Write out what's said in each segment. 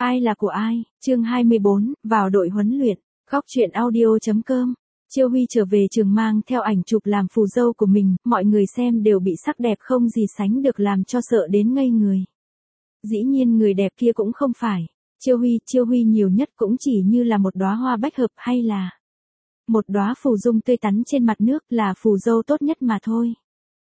Ai là của ai? Chương 24, vào đội huấn luyện. Góc truyện audio.com. Chiêu Huy trở về trường mang theo ảnh chụp làm phù dâu của mình, mọi người xem đều bị sắc đẹp không gì sánh được làm cho sợ đến ngây người. Dĩ nhiên người đẹp kia cũng không phải Chiêu Huy nhiều nhất cũng chỉ như là một đóa hoa bách hợp hay là một đóa phù dung tươi tắn trên mặt nước, là phù dâu tốt nhất mà thôi.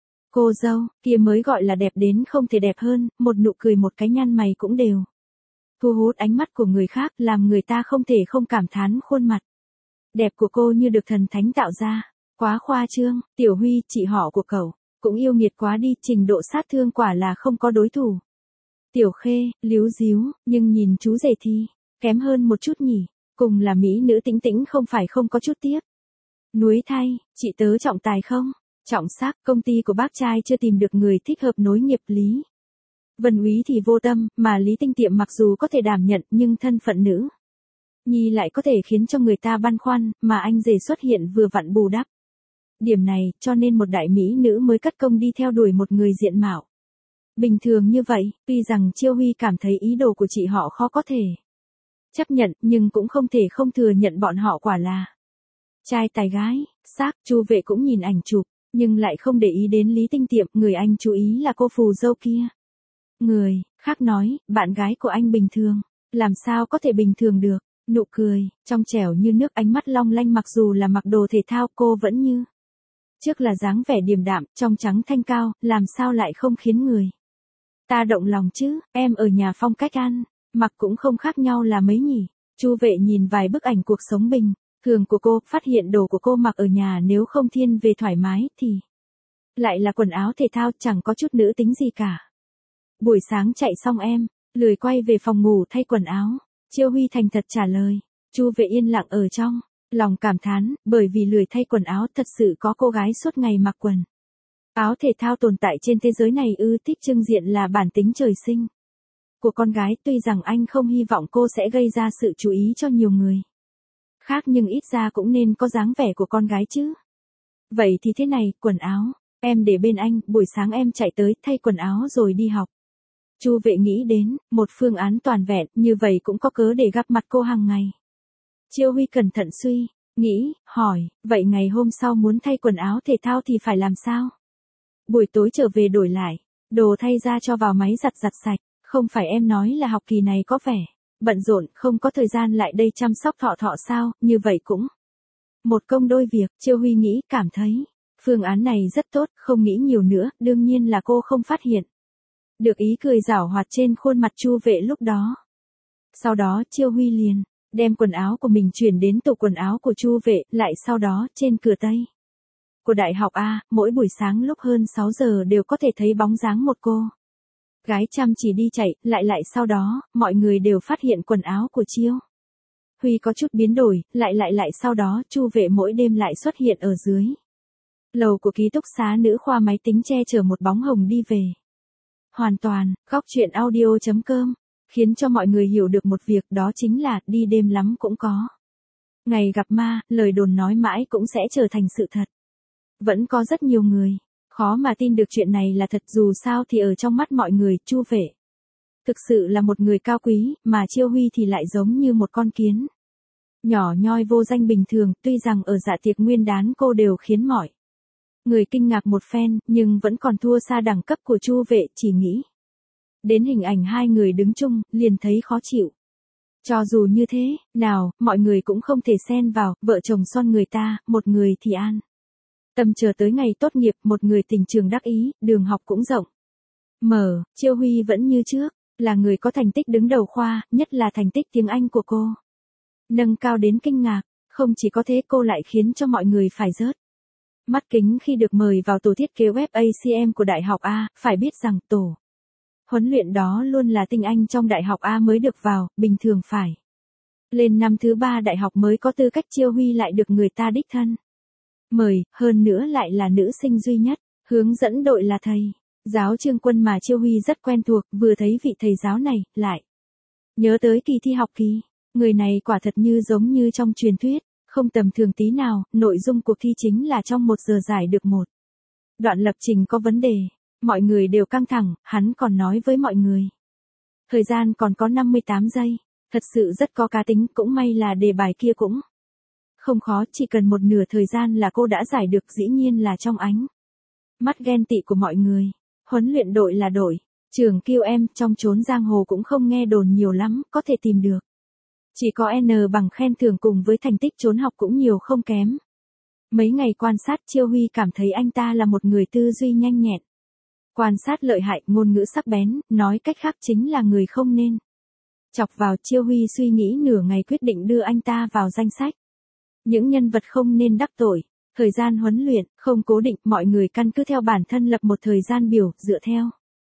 Cô dâu kia mới gọi là đẹp đến không thể đẹp hơn, một nụ cười một cái nhăn mày cũng đều thu hút ánh mắt của người khác, làm người ta không thể không cảm thán khuôn mặt đẹp của cô như được thần thánh tạo ra. Quá khoa trương, Tiểu Huy, chị họ của cậu, cũng yêu nghiệt quá đi, trình độ sát thương quả là không có đối thủ. Tiểu Khê, líu díu, nhưng nhìn chú rể thì kém hơn một chút nhỉ, cùng là mỹ nữ tĩnh tĩnh không phải không có chút tiếc. Núi thay, chị tớ trọng tài không? Trọng sắc, công ty của bác trai chưa tìm được người thích hợp nối nghiệp Lý Vân Úy thì vô tâm, mà Lý Tinh Tiệm mặc dù có thể đảm nhận nhưng thân phận nữ nhi lại có thể khiến cho người ta băn khoăn, mà anh rể xuất hiện vừa vặn bù đắp điểm này, cho nên một đại mỹ nữ mới cất công đi theo đuổi một người diện mạo bình thường như vậy. Tuy rằng Chiêu Huy cảm thấy ý đồ của chị họ khó có thể chấp nhận, nhưng cũng không thể không thừa nhận bọn họ quả là trai tài gái sắc. Chu Vệ cũng nhìn ảnh chụp, nhưng lại không để ý đến Lý Tinh Tiệm, người anh chú ý là cô phù dâu kia. Người khác nói, bạn gái của anh bình thường, làm sao có thể bình thường được. Nụ cười trong trẻo như nước, ánh mắt long lanh, mặc dù là mặc đồ thể thao cô vẫn như trước là dáng vẻ điềm đạm, trong trắng thanh cao, làm sao lại không khiến người ta động lòng chứ. Em ở nhà phong cách ăn mặc cũng không khác nhau là mấy nhỉ. Chu Vệ nhìn vài bức ảnh cuộc sống bình thường của cô, phát hiện đồ của cô mặc ở nhà nếu không thiên về thoải mái thì lại là quần áo thể thao, chẳng có chút nữ tính gì cả. Buổi sáng chạy xong em lười quay về phòng ngủ thay quần áo. Chiêu Huy thành thật trả lời. Chu Vệ yên lặng ở trong lòng cảm thán, bởi vì lười thay quần áo, thật sự có cô gái suốt ngày mặc quần áo thể thao tồn tại trên thế giới này ư? Thích trưng diện là bản tính trời sinh của con gái, tuy rằng anh không hy vọng cô sẽ gây ra sự chú ý cho nhiều người khác, nhưng ít ra cũng nên có dáng vẻ của con gái chứ. Vậy thì thế này, quần áo em để bên anh, buổi sáng em chạy tới thay quần áo rồi đi học. Chu Vệ nghĩ đến một phương án toàn vẹn, như vậy cũng có cớ để gặp mặt cô hàng ngày. Chiêu Huy cẩn thận suy nghĩ, hỏi, vậy ngày hôm sau muốn thay quần áo thể thao thì phải làm sao? Buổi tối trở về đổi lại đồ thay ra cho vào máy giặt sạch. Không phải em nói là học kỳ này có vẻ bận rộn, không có thời gian lại đây chăm sóc thọ sao? Như vậy cũng một công đôi việc. Chiêu Huy nghĩ, cảm thấy phương án này rất tốt, không nghĩ nhiều nữa. Đương nhiên là cô không phát hiện được ý cười giảo hoạt trên khuôn mặt Chu Vệ lúc đó. Sau đó Chiêu Huy liền đem quần áo của mình chuyển đến tủ quần áo của Chu Vệ, lại sau đó trên cửa tây của đại học A, mỗi buổi sáng lúc hơn 6 giờ đều có thể thấy bóng dáng một cô gái chăm chỉ đi chạy, lại sau đó, mọi người đều phát hiện quần áo của Chiêu Huy có chút biến đổi, lại sau đó, Chu Vệ mỗi đêm lại xuất hiện ở dưới lầu của ký túc xá nữ khoa máy tính, che chở một bóng hồng đi về. Hoàn toàn, góc truyện audio.com, khiến cho mọi người hiểu được một việc, đó chính là, đi đêm lắm cũng có ngày gặp ma, lời đồn nói mãi cũng sẽ trở thành sự thật. Vẫn có rất nhiều người khó mà tin được chuyện này là thật, dù sao thì ở trong mắt mọi người, Chu Vệ thực sự là một người cao quý, mà Chiêu Huy thì lại giống như một con kiến nhỏ nhoi vô danh bình thường. Tuy rằng ở dạ tiệc nguyên đán cô đều khiến mọi người kinh ngạc một phen, nhưng vẫn còn thua xa đẳng cấp của Chu Vệ, chỉ nghĩ đến hình ảnh hai người đứng chung, liền thấy khó chịu. Cho dù như thế nào, mọi người cũng không thể xen vào, vợ chồng son người ta, một người thì an tâm chờ tới ngày tốt nghiệp, một người tình trường đắc ý, đường học cũng rộng mở. Chiêu Huy vẫn như trước, là người có thành tích đứng đầu khoa, nhất là thành tích tiếng Anh của cô nâng cao đến kinh ngạc. Không chỉ có thế, cô lại khiến cho mọi người phải rớt mắt kính khi được mời vào tổ thiết kế web ACM của Đại học A. Phải biết rằng tổ huấn luyện đó luôn là tinh anh trong Đại học A mới được vào, bình thường phải lên năm thứ 3 đại học mới có tư cách. Chiêu Huy lại được người ta đích thân mời, hơn nữa lại là nữ sinh duy nhất hướng dẫn đội là thầy giáo Trương Quân mà Chiêu Huy rất quen thuộc. Vừa thấy vị thầy giáo này, lại nhớ tới kỳ thi học kỳ. Người này quả thật như giống như trong truyền thuyết, không tầm thường tí nào. Nội dung cuộc thi chính là trong 1 giờ giải được một đoạn lập trình có vấn đề. Mọi người đều căng thẳng, hắn còn nói với mọi người thời gian còn có 58 giây. Thật sự rất có cá tính, cũng may là đề bài kia cũng không khó, chỉ cần một nửa thời gian là cô đã giải được, dĩ nhiên là trong ánh mắt ghen tị của mọi người. Huấn luyện đội là đội trưởng kêu em, trong chốn giang hồ cũng không nghe đồn nhiều lắm, có thể tìm được. Chỉ có N bằng khen thưởng cùng với thành tích trốn học cũng nhiều không kém. Mấy ngày quan sát Chiêu Huy cảm thấy anh ta là một người tư duy nhanh nhẹn. Quan sát lợi hại, ngôn ngữ sắc bén, nói cách khác chính là người không nên chọc vào. Chiêu Huy suy nghĩ nửa ngày quyết định đưa anh ta vào danh sách những nhân vật không nên đắc tội. Thời gian huấn luyện, không cố định, mọi người căn cứ theo bản thân lập một thời gian biểu, dựa theo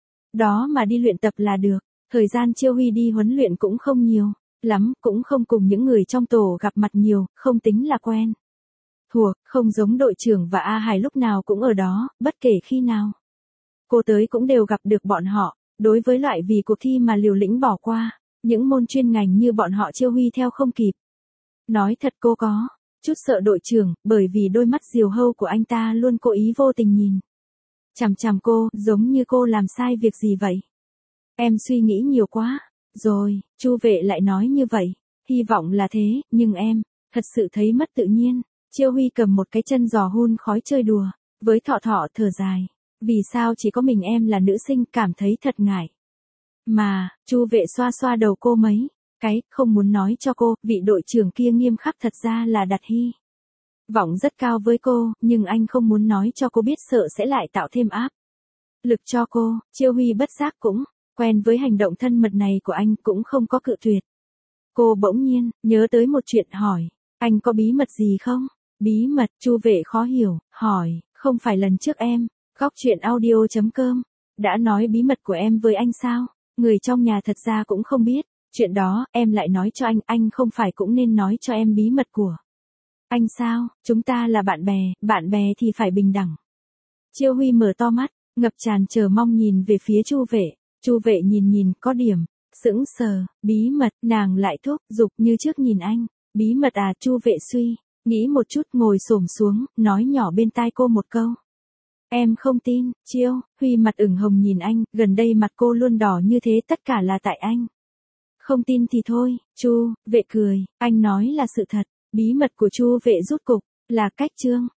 đó mà đi luyện tập là được. Thời gian Chiêu Huy đi huấn luyện cũng không nhiều lắm, cũng không cùng những người trong tổ gặp mặt nhiều, không tính là quen thuộc, không giống đội trưởng và A Hải lúc nào cũng ở đó, bất kể khi nào cô tới cũng đều gặp được bọn họ. Đối với loại vì cuộc thi mà liều lĩnh bỏ qua những môn chuyên ngành như bọn họ, Chiêu Huy theo không kịp. Nói thật cô có chút sợ đội trưởng, bởi vì đôi mắt diều hâu của anh ta luôn cố ý vô tình nhìn chằm chằm cô, giống như cô làm sai việc gì vậy. Em suy nghĩ nhiều quá rồi, Chu Vệ lại nói như vậy. Hy vọng là thế, nhưng em thật sự thấy mất tự nhiên. Chiêu Huy cầm một cái chân giò hun khói chơi đùa với Thọ Thọ, thở dài. Vì sao chỉ có mình em là nữ sinh, cảm thấy thật ngại. Mà, Chu Vệ xoa xoa đầu cô mấy cái, không muốn nói cho cô, vị đội trưởng kia nghiêm khắc thật ra là đặt hy vọng rất cao với cô, nhưng anh không muốn nói cho cô biết, sợ sẽ lại tạo thêm áp lực cho cô. Chiêu Huy bất giác cũng quen với hành động thân mật này của anh, cũng không có cự tuyệt. Cô bỗng nhiên nhớ tới một chuyện, hỏi, anh có bí mật gì không? Bí mật? Chu Vệ khó hiểu, hỏi, không phải lần trước em góc chuyện audio.com đã nói bí mật của em với anh sao? Người trong nhà thật ra cũng không biết chuyện đó, em lại nói cho anh không phải cũng nên nói cho em bí mật của anh sao? Chúng ta là bạn bè thì phải bình đẳng. Chiêu Huy mở to mắt, ngập tràn chờ mong nhìn về phía Chu Vệ. Chu Vệ nhìn có điểm sững sờ. Bí mật? Nàng lại thúc giục như trước nhìn anh. Bí mật à? Chu Vệ suy nghĩ một chút, ngồi xổm xuống, nói nhỏ bên tai cô một câu. Em không tin. Chiêu Huy mặt ửng hồng nhìn anh, gần đây mặt cô luôn đỏ như thế, tất cả là tại anh. Không tin thì thôi. Chu Vệ cười, anh nói là sự thật. Bí mật của Chu Vệ rút cục là cách chương